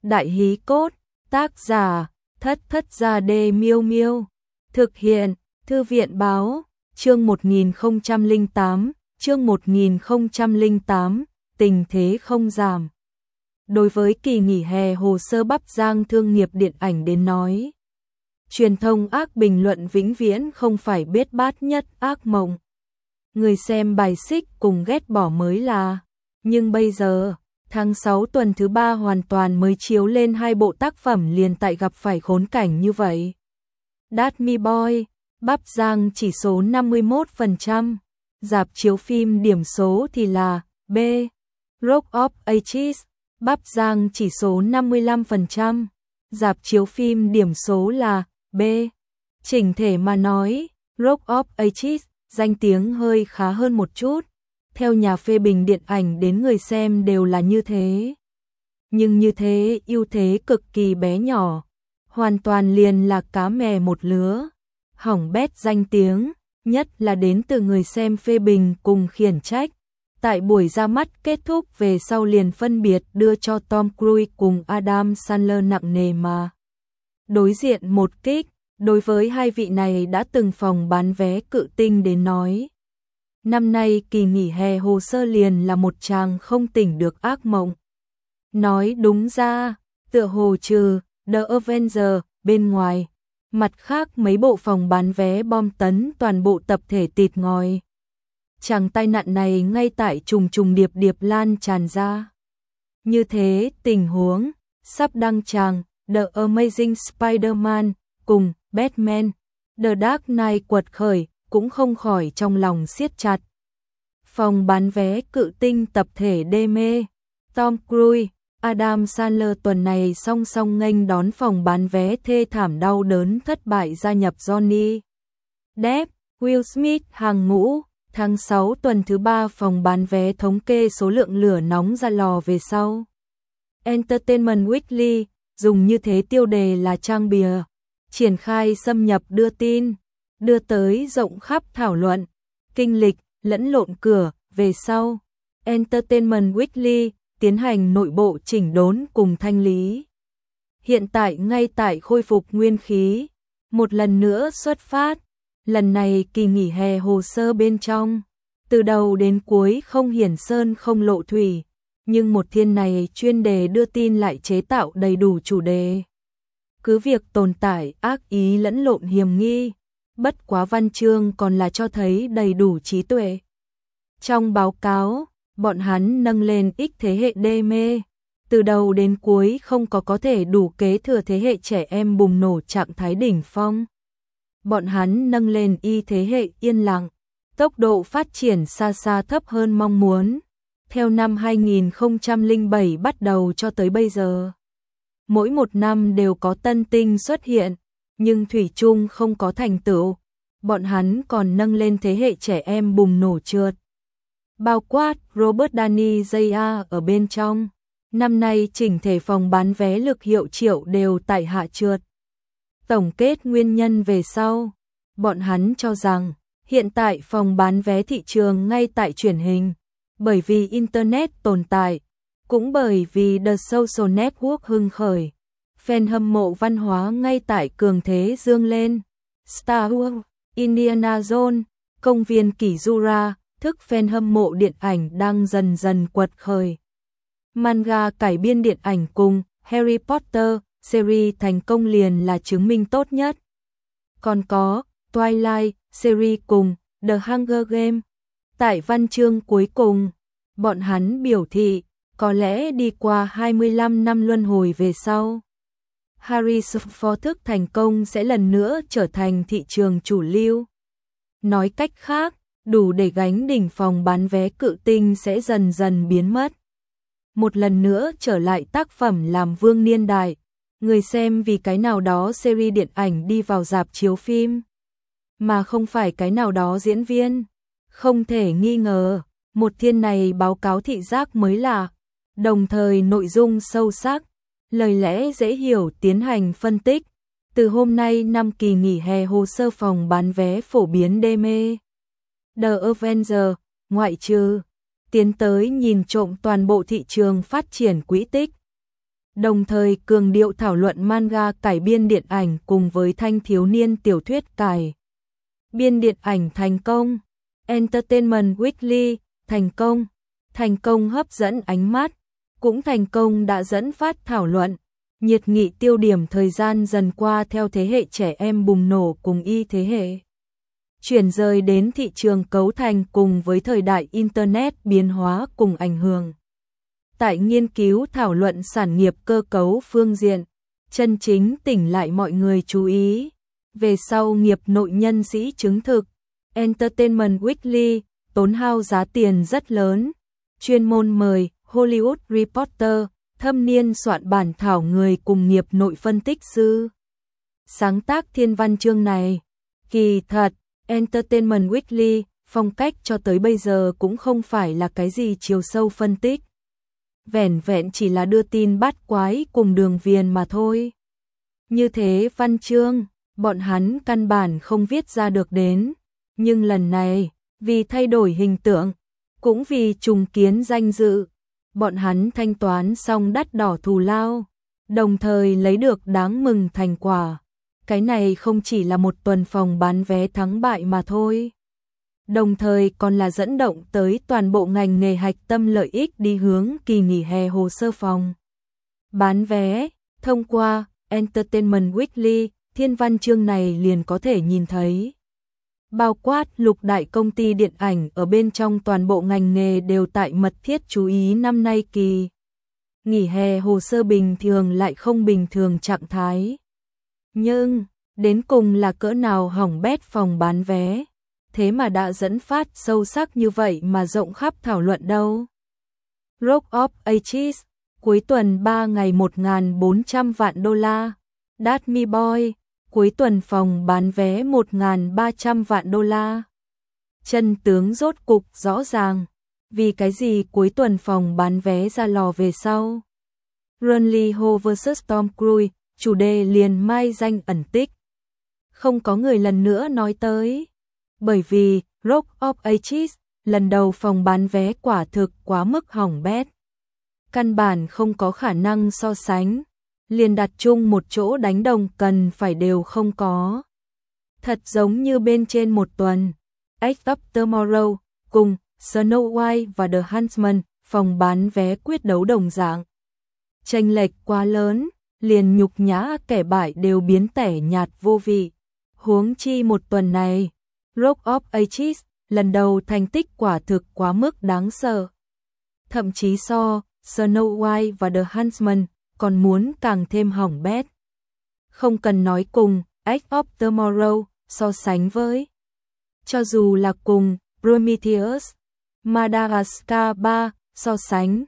Đại hí cốt, tác giả, Thất Thất Gia Đê Miêu Miêu. Thực hiện, Thư viện báo, chương 1008, tình thế không giảm. Đối với kỳ nghỉ hè hồ sơ Bắp Giang thương nghiệp điện ảnh đến nói, truyền thông ác bình luận vĩnh viễn không phải biết bát nhất ác mộng. Người xem bài xích cùng ghét bỏ mới là, nhưng bây giờ, tháng 6 tuần thứ 3 hoàn toàn mới chiếu lên 2 bộ tác phẩm liền tại gặp phải khốn cảnh như vậy. That Me Boy, Bắp Giang chỉ số 51%, rạp chiếu phim điểm số thì là B. Rock of Ages, Bắp Giang chỉ số 55%, rạp chiếu phim điểm số là B. Chỉnh thể mà nói, Rock of Ages danh tiếng hơi khá hơn một chút. Theo nhà phê bình điện ảnh đến người xem đều là như thế. Nhưng như thế ưu thế cực kỳ bé nhỏ, hoàn toàn liền là cá mè một lứa. Hỏng bét danh tiếng, nhất là đến từ người xem phê bình cùng khiển trách. Tại buổi ra mắt kết thúc về sau liền phân biệt đưa cho Tom Cruise cùng Adam Sandler nặng nề mà đối diện một kích. Đối với hai vị này đã từng phòng bán vé cự tinh đến nói, năm nay kỳ nghỉ hè hồ sơ liền là một chàng không tỉnh được ác mộng. Nói đúng ra, tựa hồ trừ The Avengers bên ngoài, mặt khác mấy bộ phòng bán vé bom tấn toàn bộ tập thể tịt ngòi. Chàng tai nạn này ngay tại trùng trùng điệp điệp lan tràn ra. Như thế tình huống, sắp đăng tràng The Amazing Spider-Man cùng Batman, The Dark Knight quật khởi cũng không khỏi trong lòng siết chặt. Phòng bán vé cự tinh tập thể đê mê, Tom Cruise, Adam Sandler tuần này song song nghênh đón phòng bán vé thê thảm đau đớn thất bại gia nhập Johnny Depp, Will Smith hàng ngũ. Tháng 6 tuần thứ 3 phòng bán vé thống kê số lượng lửa nóng ra lò về sau. Entertainment Weekly dùng như thế tiêu đề là trang bìa, triển khai xâm nhập đưa tin, đưa tới rộng khắp thảo luận, kinh lịch, lẫn lộn cửa, về sau. Entertainment Weekly tiến hành nội bộ chỉnh đốn cùng thanh lý. Hiện tại ngay tại khôi phục nguyên khí, một lần nữa xuất phát. Lần này kỳ nghỉ hè hồ sơ bên trong, từ đầu đến cuối không hiển sơn không lộ thủy, nhưng một thiên này chuyên đề đưa tin lại chế tạo đầy đủ chủ đề. Cứ việc tồn tại ác ý lẫn lộn hiềm nghi, bất quá văn chương còn là cho thấy đầy đủ trí tuệ. Trong báo cáo, bọn hắn nâng lên X thế hệ đê mê, từ đầu đến cuối không có thể đủ kế thừa thế hệ trẻ em bùng nổ trạng thái đỉnh phong. Bọn hắn nâng lên Y thế hệ yên lặng, tốc độ phát triển xa xa thấp hơn mong muốn. Theo năm 2007 bắt đầu cho tới bây giờ, mỗi một năm đều có tân tinh xuất hiện, nhưng thủy chung không có thành tựu. Bọn hắn còn nâng lên thế hệ trẻ em bùng nổ trượt, bao quát Robert Downey Jr. ở bên trong. Năm nay chỉnh thể phòng bán vé lực hiệu triệu đều tại hạ trượt. Tổng kết nguyên nhân về sau, bọn hắn cho rằng hiện tại phòng bán vé thị trường ngay tại chuyển hình, bởi vì Internet tồn tại, cũng bởi vì The Social Network hưng khởi, fan hâm mộ văn hóa ngay tại cường thế dương lên. Star Wars, Indiana Jones, công viên kỷ Jura, thức fan hâm mộ điện ảnh đang dần dần quật khởi. Manga cải biên điện ảnh cùng Harry Potter series thành công liền là chứng minh tốt nhất. Còn có Twilight series cùng The Hunger Games. Tại văn chương cuối cùng, bọn hắn biểu thị có lẽ đi qua 25 năm luân hồi về sau, Harrison Ford thức thành công sẽ lần nữa trở thành thị trường chủ lưu. Nói cách khác, đủ để gánh đỉnh phòng bán vé cự tinh sẽ dần dần biến mất. Một lần nữa trở lại tác phẩm làm vương niên đại. Người xem vì cái nào đó series điện ảnh đi vào rạp chiếu phim, mà không phải cái nào đó diễn viên. Không thể nghi ngờ, một thiên này báo cáo thị giác mới lạ, đồng thời nội dung sâu sắc, lời lẽ dễ hiểu tiến hành phân tích. Từ hôm nay năm kỳ nghỉ hè hồ sơ phòng bán vé phổ biến đê mê. The Avengers, ngoại trừ, tiến tới nhìn trộm toàn bộ thị trường phát triển quỹ tích. đồng thời cường điệu thảo luận manga cải biên điện ảnh cùng với thanh thiếu niên tiểu thuyết cải biên điện ảnh thành công. Entertainment Weekly, thành công hấp dẫn ánh mắt, cũng thành công đã dẫn phát thảo luận, nhiệt nghị tiêu điểm thời gian dần qua theo thế hệ trẻ em bùng nổ cùng y thế hệ chuyển rời đến thị trường cấu thành cùng với thời đại Internet biến hóa cùng ảnh hưởng. Tại nghiên cứu thảo luận sản nghiệp cơ cấu phương diện, chân chính tỉnh lại mọi người chú ý. Về sau nghiệp nội nhân sĩ chứng thực, Entertainment Weekly tốn hao giá tiền rất lớn, chuyên môn mời Hollywood Reporter, thâm niên soạn bản thảo người cùng nghiệp nội phân tích sư. Sáng tác thiên văn chương này, kỳ thật, Entertainment Weekly, phong cách cho tới bây giờ cũng không phải là cái gì chiều sâu phân tích. Vẻn vẹn chỉ là đưa tin bát quái cùng đường viền mà thôi. Như thế văn chương, bọn hắn căn bản không viết ra được đến. Nhưng lần này, vì thay đổi hình tượng, cũng vì trùng kiến danh dự, bọn hắn thanh toán xong đắt đỏ thù lao, đồng thời lấy được đáng mừng thành quả. Cái này không chỉ là một tuần phòng bán vé thắng bại mà thôi, đồng thời còn là dẫn động tới toàn bộ ngành nghề hạch tâm lợi ích đi hướng kỳ nghỉ hè hồ sơ phòng bán vé. Thông qua Entertainment Weekly, thiên văn chương này liền có thể nhìn thấy, bao quát lục đại công ty điện ảnh ở bên trong toàn bộ ngành nghề đều tại mật thiết chú ý năm nay kỳ nghỉ hè hồ sơ bình thường lại không bình thường trạng thái. Nhưng, đến cùng là cỡ nào hỏng bét phòng bán vé, thế mà đã dẫn phát sâu sắc như vậy mà rộng khắp thảo luận đâu. Rock of Ages, cuối tuần 3 ngày 1.400 vạn đô la. That's Me Boy, cuối tuần phòng bán vé 1.300 vạn đô la. Chân tướng rốt cục rõ ràng, vì cái gì cuối tuần phòng bán vé ra lò về sau. Runley Ho vs Tom Cruise, chủ đề liền mai danh ẩn tích. Không có người lần nữa nói tới, bởi vì Rock of Ages lần đầu phòng bán vé quả thực quá mức hỏng bét. Căn bản không có khả năng so sánh, liền đặt chung một chỗ đánh đồng cần phải đều không có. Thật giống như bên trên một tuần, Edge of Tomorrow cùng Snow White và The Huntsman phòng bán vé quyết đấu đồng dạng. Chênh lệch quá lớn, liền nhục nhã kẻ bại đều biến tẻ nhạt vô vị. Huống chi một tuần này, Rock of Ages lần đầu thành tích quả thực quá mức đáng sợ. Thậm chí so Snow White và The Huntsman còn muốn càng thêm hỏng bét. Không cần nói cùng Edge of Tomorrow so sánh với, cho dù là cùng Prometheus, Madagascar 3 so sánh,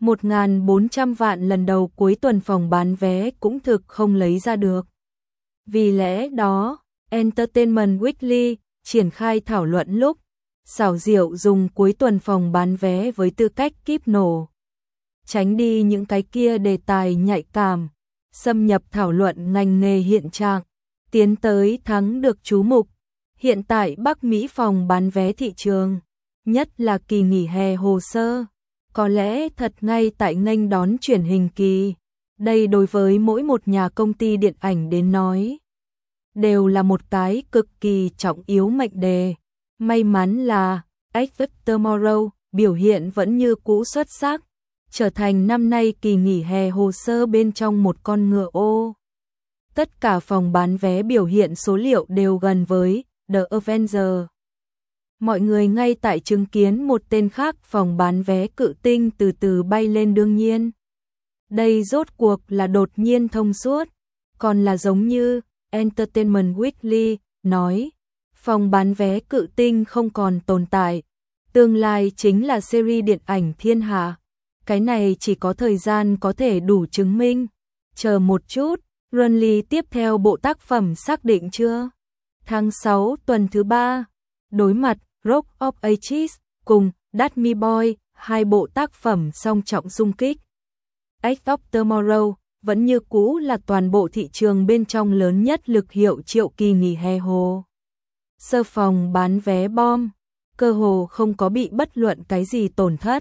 1.400 vạn lần đầu cuối tuần phòng bán vé cũng thực không lấy ra được. Vì lẽ đó, Entertainment Weekly triển khai thảo luận lúc xảo diệu dùng cuối tuần phòng bán vé với tư cách kíp nổ, tránh đi những cái kia đề tài nhạy cảm, xâm nhập thảo luận ngành nghề hiện trạng, tiến tới thắng được chú mục. Hiện tại Bắc Mỹ phòng bán vé thị trường, nhất là kỳ nghỉ hè hồ sơ, có lẽ thật ngay tại nghênh đón truyền hình kỳ. Đây đối với mỗi một nhà công ty điện ảnh đến nói, đều là một cái cực kỳ trọng yếu mệnh đề. May mắn là Edge of Tomorrow biểu hiện vẫn như cũ xuất sắc, trở thành năm nay kỳ nghỉ hè hồ sơ bên trong một con ngựa ô. Tất cả phòng bán vé biểu hiện số liệu đều gần với The Avengers. Mọi người ngay tại chứng kiến một tên khác phòng bán vé cự tinh từ từ bay lên đương nhiên. Đây rốt cuộc là đột nhiên thông suốt, còn là giống như Entertainment Weekly nói, phòng bán vé cự tinh không còn tồn tại, tương lai chính là series điện ảnh thiên hạ. Cái này chỉ có thời gian có thể đủ chứng minh. Chờ một chút, Runley tiếp theo bộ tác phẩm xác định chưa? Tháng 6 tuần thứ 3, đối mặt Rock of Ages cùng That's Me Boy, hai bộ tác phẩm song trọng xung kích. Edge of Tomorrow vẫn như cũ là toàn bộ thị trường bên trong lớn nhất lực hiệu triệu kỳ nghỉ hè hồ sơ phòng bán vé bom, cơ hồ không có bị bất luận cái gì tổn thất.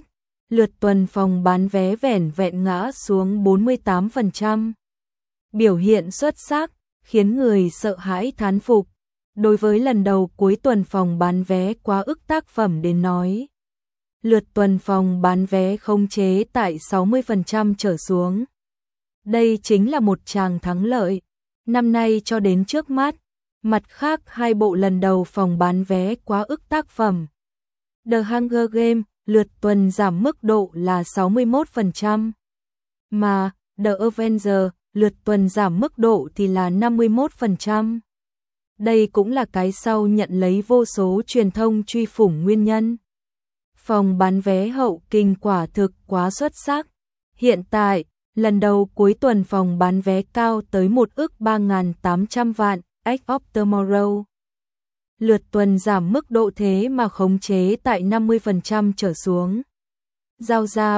lượt tuần phòng bán vé vẻn vẹn ngã xuống 48%. Biểu hiện xuất sắc, khiến người sợ hãi thán phục. Đối với lần đầu cuối tuần phòng bán vé quá ức tác phẩm đến nói, lượt tuần phòng bán vé khống chế tại 60% trở xuống. Đây chính là một tràng thắng lợi. Năm nay cho đến trước mắt, mặt khác hai bộ lần đầu phòng bán vé quá ức tác phẩm. The Hunger Games, lượt tuần giảm mức độ là 61%, mà The Avengers, lượt tuần giảm mức độ thì là 51%. Đây cũng là cái sau nhận lấy vô số truyền thông truy phủng nguyên nhân. Phòng bán vé hậu kinh quả thực quá xuất sắc. Hiện tại, lần đầu cuối tuần phòng bán vé cao tới 1.3.800 vạn, Edge of Tomorrow. Lượt tuần giảm mức độ thế mà khống chế tại 50% trở xuống. Giao ra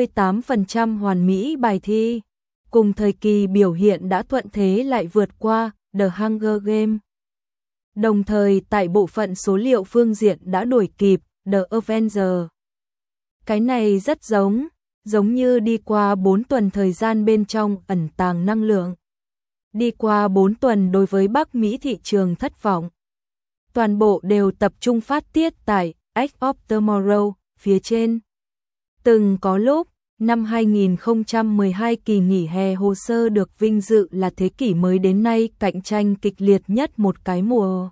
48% hoàn mỹ bài thi. Cùng thời kỳ biểu hiện đã thuận thế lại vượt qua The Hunger Games. Đồng thời tại bộ phận số liệu phương diện đã đuổi kịp The Avengers. Cái này rất giống như đi qua 4 tuần thời gian bên trong ẩn tàng năng lượng. Đi qua 4 tuần đối với Bắc Mỹ thị trường thất vọng. Toàn bộ đều tập trung phát tiết tại Edge of Tomorrow phía trên. Từng có lúc, năm 2012 kỳ nghỉ hè hồ sơ được vinh dự là thế kỷ mới đến nay cạnh tranh kịch liệt nhất một cái mùa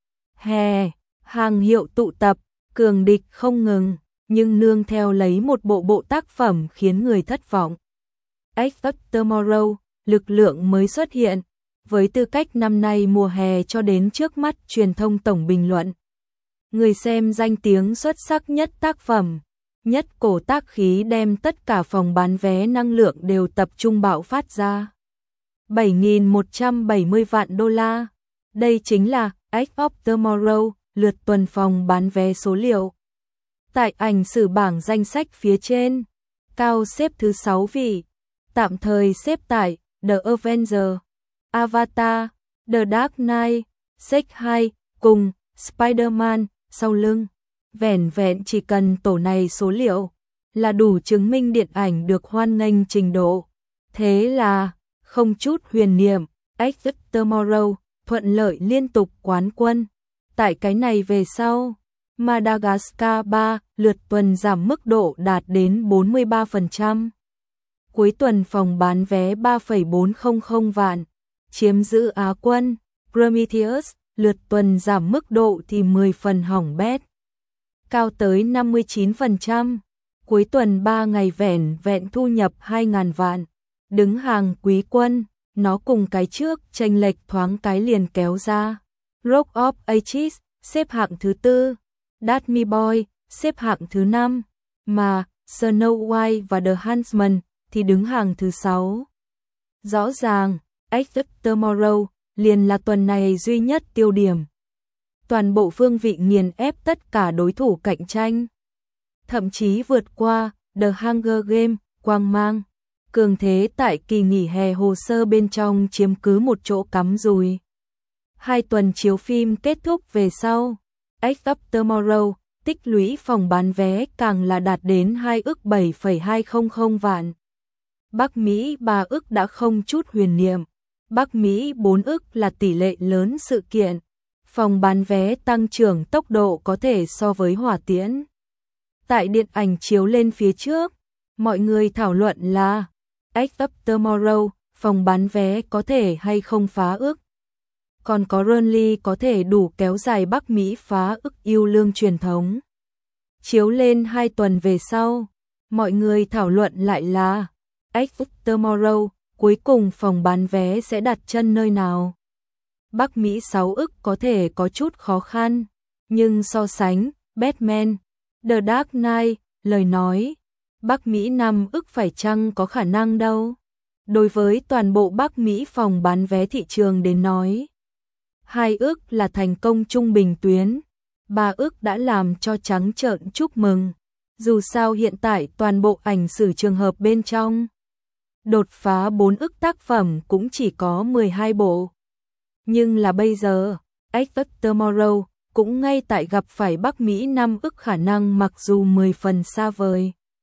hè, hàng hiệu tụ tập, cường địch không ngừng, nhưng nương theo lấy một bộ tác phẩm khiến người thất vọng. Edge of Tomorrow, lực lượng mới xuất hiện, với tư cách năm nay mùa hè cho đến trước mắt truyền thông tổng bình luận. Người xem danh tiếng xuất sắc nhất tác phẩm, nhất cổ tác khí đem tất cả phòng bán vé năng lượng đều tập trung bạo phát ra. 7.170 vạn đô la. Đây chính là Edge of Tomorrow, lượt tuần phòng bán vé số liệu. Tại ảnh sử bảng danh sách phía trên, cao xếp thứ 6 vị, tạm thời xếp tại The Avengers, Avatar, The Dark Knight, Shrek 2 cùng Spider-Man sau lưng. Vẻn vẹn chỉ cần tổ này số liệu là đủ chứng minh điện ảnh được hoan nghênh trình độ. Thế là, không chút huyền niệm, Edge of Tomorrow thuận lợi liên tục quán quân. Tại cái này về sau, Madagascar 3 lượt tuần giảm mức độ đạt đến 43%. Cuối tuần phòng bán vé 3,400 vạn, chiếm giữ Á quân. Prometheus, lượt tuần giảm mức độ thì 10 phần hỏng bét. Cao tới 59%. Cuối tuần 3 ngày vẻn vẹn thu nhập 2.000 vạn. Đứng hàng quý quân, nó cùng cái trước chênh lệch thoáng cái liền kéo ra. Rock of Ages xếp hạng thứ 4, Dasmy Boy xếp hạng thứ 5, mà Snow White và The Huntsman thì đứng hàng thứ 6. Rõ ràng, Edge of Tomorrow liền là tuần này duy nhất tiêu điểm. Toàn bộ phương vị nghiền ép tất cả đối thủ cạnh tranh. Thậm chí vượt qua The Hunger Games, quang mang. Cường thế tại kỳ nghỉ hè hồ sơ bên trong chiếm cứ một chỗ cắm rùi. 2 tuần chiếu phim kết thúc về sau, Edge of Tomorrow tích lũy phòng bán vé càng là đạt đến 2.720 vạn. Bắc Mỹ 3 ức đã không chút huyền niệm. Bắc Mỹ 4 ức là tỷ lệ lớn sự kiện. Phòng bán vé tăng trưởng tốc độ có thể so với hỏa tiễn. Tại điện ảnh chiếu lên phía trước, mọi người thảo luận là Edge of Tomorrow, phòng bán vé có thể hay không phá ước. Còn có Runly có thể đủ kéo dài Bắc Mỹ phá ức yêu lương truyền thống. Chiếu lên 2 tuần về sau, mọi người thảo luận lại là Edge of Tomorrow, cuối cùng phòng bán vé sẽ đặt chân nơi nào. Bắc Mỹ 6 ức có thể có chút khó khăn, nhưng so sánh Batman, The Dark Knight, lời nói, Bắc Mỹ 5 ức phải chăng có khả năng đâu. Đối với toàn bộ Bắc Mỹ phòng bán vé thị trường đến nói, 2 ức là thành công trung bình tuyến, 3 ức đã làm cho trắng trợn chúc mừng. Dù sao hiện tại toàn bộ ảnh sử trường hợp bên trong, đột phá 4 ức tác phẩm cũng chỉ có 12 bộ. Nhưng là bây giờ, Edge of Tomorrow cũng ngay tại gặp phải Bắc Mỹ 5 ức khả năng mặc dù 10 phần xa vời.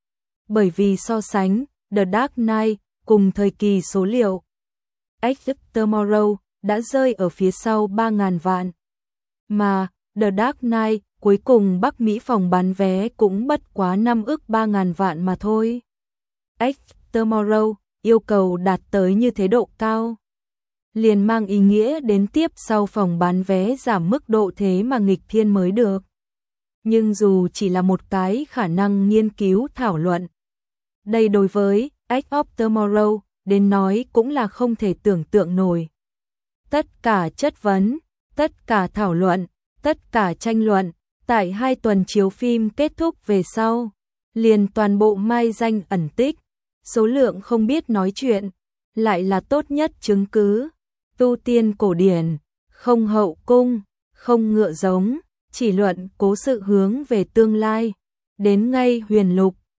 bởi vì so sánh The Dark Knight cùng thời kỳ số liệu, Edge of Tomorrow đã rơi ở phía sau 3.000 vạn. Mà The Dark Knight cuối cùng Bắc Mỹ phòng bán vé cũng bất quá 5 ức 3.000 vạn mà thôi. Edge of Tomorrow yêu cầu đạt tới như thế độ cao, liền mang ý nghĩa đến tiếp sau phòng bán vé giảm mức độ thế mà nghịch thiên mới được. Nhưng dù chỉ là một cái khả năng nghiên cứu thảo luận, đây đối với Edge of Tomorrow đến nói cũng là không thể tưởng tượng nổi. Tất cả chất vấn, tất cả thảo luận, tất cả tranh luận, tại 2 tuần chiếu phim kết thúc về sau, liền toàn bộ mai danh ẩn tích, số lượng không biết nói chuyện, lại là tốt nhất chứng cứ. Tu tiên cổ điển, không hậu cung, không ngựa giống, chỉ luận cố sự hướng về tương lai, đến ngay huyền lục,